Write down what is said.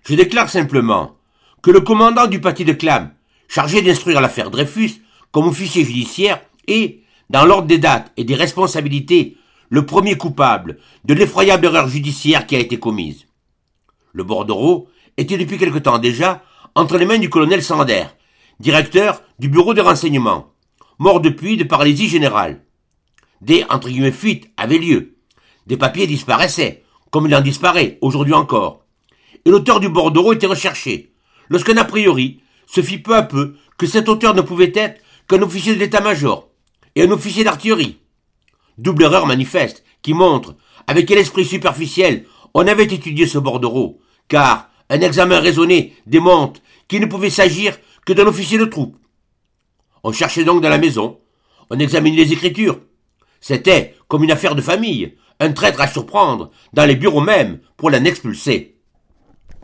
Je déclare simplement que le commandant du paty de Clam, chargé d'instruire l'affaire Dreyfus comme officier judiciaire, est, dans l'ordre des dates et des responsabilités, le premier coupable de l'effroyable erreur judiciaire qui a été commise. Le bordereau était depuis quelque temps déjà entre les mains du colonel Sander, directeur du bureau de renseignement, mort depuis de paralysie générale. Des « fuites avaient lieu. Des papiers disparaissaient, comme il en disparaît aujourd'hui encore. Et l'auteur du bordereau était recherché, lorsqu'un a priori se fit peu à peu que cet auteur ne pouvait être qu'un officier de l'état-major et un officier d'artillerie. Double erreur manifeste qui montre avec quel esprit superficiel on avait étudié ce bordereau, car un examen raisonné démontre qu'il ne pouvait s'agir que d'un officier de troupe. On cherchait donc dans la maison, on examinait les écritures. C'était comme une affaire de famille, un traître à surprendre dans les bureaux même pour l'en expulser.